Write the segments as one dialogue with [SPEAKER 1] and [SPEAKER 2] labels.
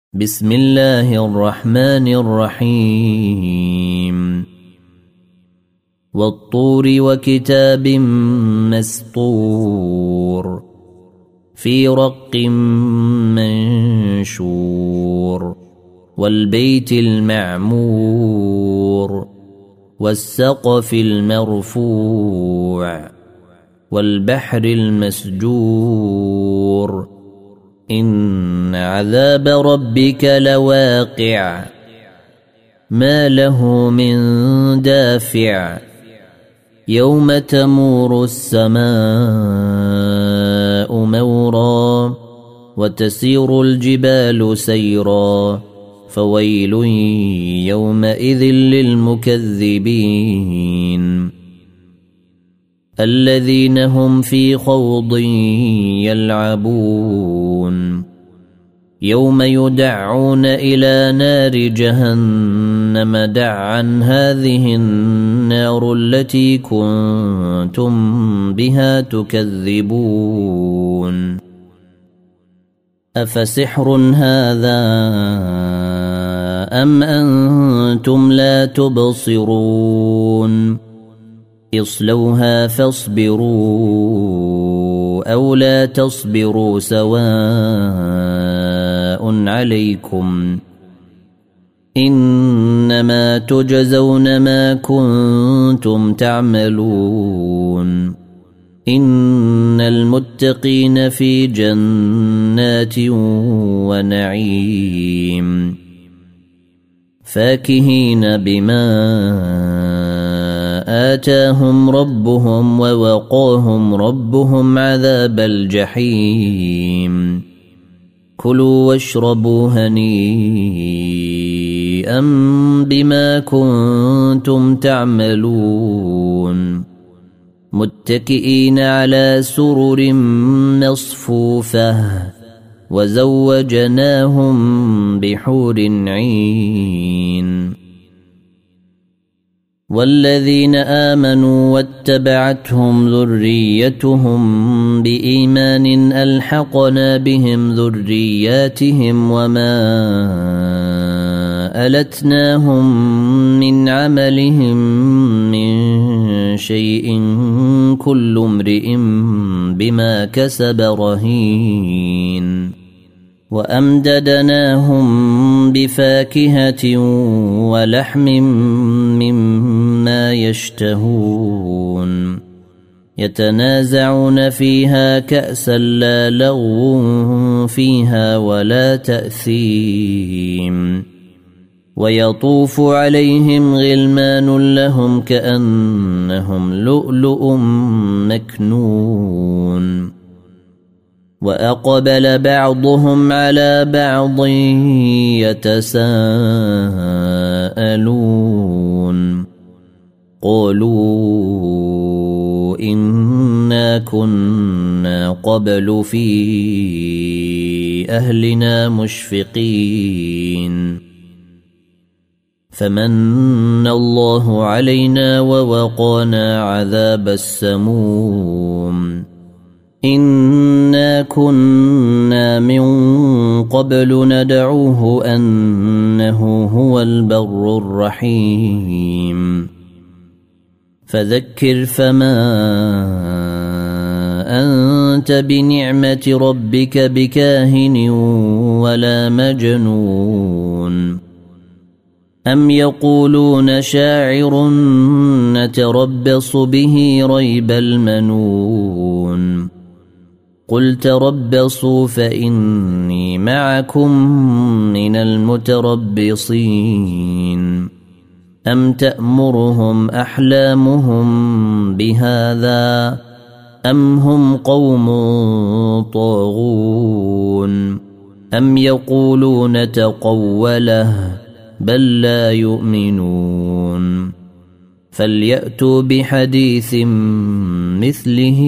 [SPEAKER 1] بسم الله الرحمن الرحيم والطور وكتاب مسطور في رق منشور والبيت المعمور والسقف المرفوع والبحر المسجور إن عذاب ربك لواقع ما له من دافع يوم تمور السماء مورا وتسير الجبال سيرا فويل يومئذ للمكذبين الذين هم في خوض يلعبون يوم يدعون إلى نار جهنم دعا هذه النار التي كنتم بها تكذبون أفسحر هذا أم أنتم لا تبصرون اصلوها فاصبروا أو لا تصبروا سواء عليكم إنما تجزون ما كنتم تعملون إن المتقين في جنات ونعيم فاكهين بما آتاهم ربهم ووقاهم ربهم عذاب الجحيم كلوا واشربوا هنيئا بما كنتم تعملون متكئين على سرر مصفوفة وزوجناهم بحور عين والذين آمنوا واتبعتهم ذريتهم بإيمان ألحقنا بهم ذرياتهم وما ألتناهم من عملهم من شيء كل امرئ بما كسب رهين وأمددناهم بفاكهة ولحم مما يشتهون يتنازعون فيها كأسا لا لغو فيها ولا تأثيم ويطوف عليهم غلمان لهم كأنهم لؤلؤ مكنون وأقبل بعضهم على بعض يتساءلون قالوا إنا كنا قبل في أهلنا مشفقين فمن الله علينا ووقانا عذاب السموم إنا كنا من قبل ندعوه أنه هو البر الرحيم فذكر فما أنت بنعمة ربك بكاهن ولا مجنون أم يقولون شاعر نتربص به ريب المنون قل تربصوا فإني معكم من المتربصين أم تأمرهم أحلامهم بهذا أم هم قوم طاغون أم يقولون تقوله بل لا يؤمنون فليأتوا بحديث مثله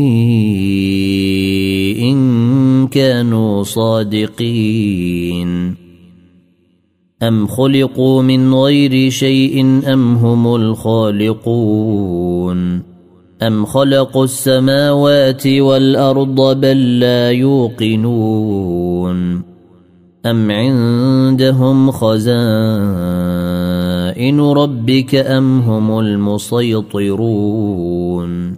[SPEAKER 1] إن كانوا صادقين أم خلقوا من غير شيء أم هم الخالقون أم خلقوا السماوات والأرض بل لا يوقنون أم عندهم خزائن ربك أم هم المسيطرون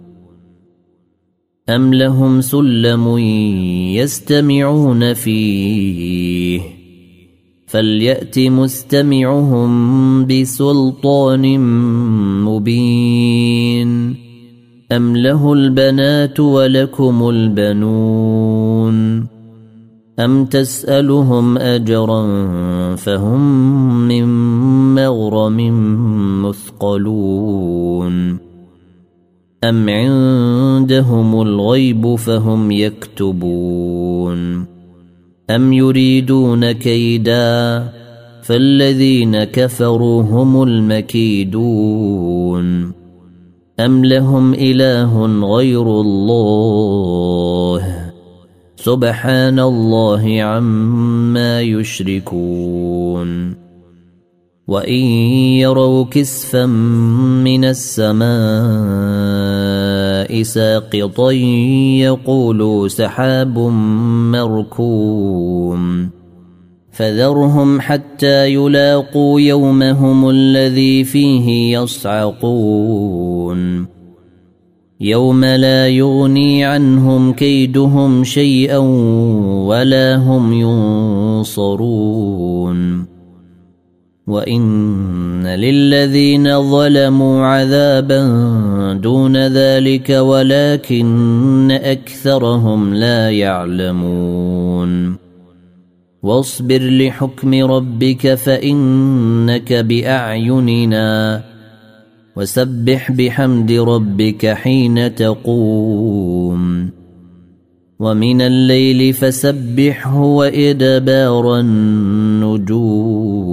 [SPEAKER 1] أم لهم سلم يستمعون فيه فليأت مستمعهم بسلطان مبين أم له البنات ولكم البنون أم تسألهم أجرا فهم من مغرم مثقلون أم عندهم الغيب فهم يكتبون أم يريدون كيدا فالذين كفروا هم المكيدون أم لهم إله غير الله سبحان الله عما يشركون وإن يروا كسفا من السماء ساقطا يقولوا سحاب مركوم فذرهم حتى يلاقوا يومهم الذي فيه يصعقون يوم لا يغني عنهم كيدهم شيئا ولا هم ينصرون وإن للذين ظلموا عذابا دون ذلك ولكن أكثرهم لا يعلمون واصبر لحكم ربك فإنك بأعيننا وسبح بحمد ربك حين تقوم ومن الليل فسبحه وإدبار النجوم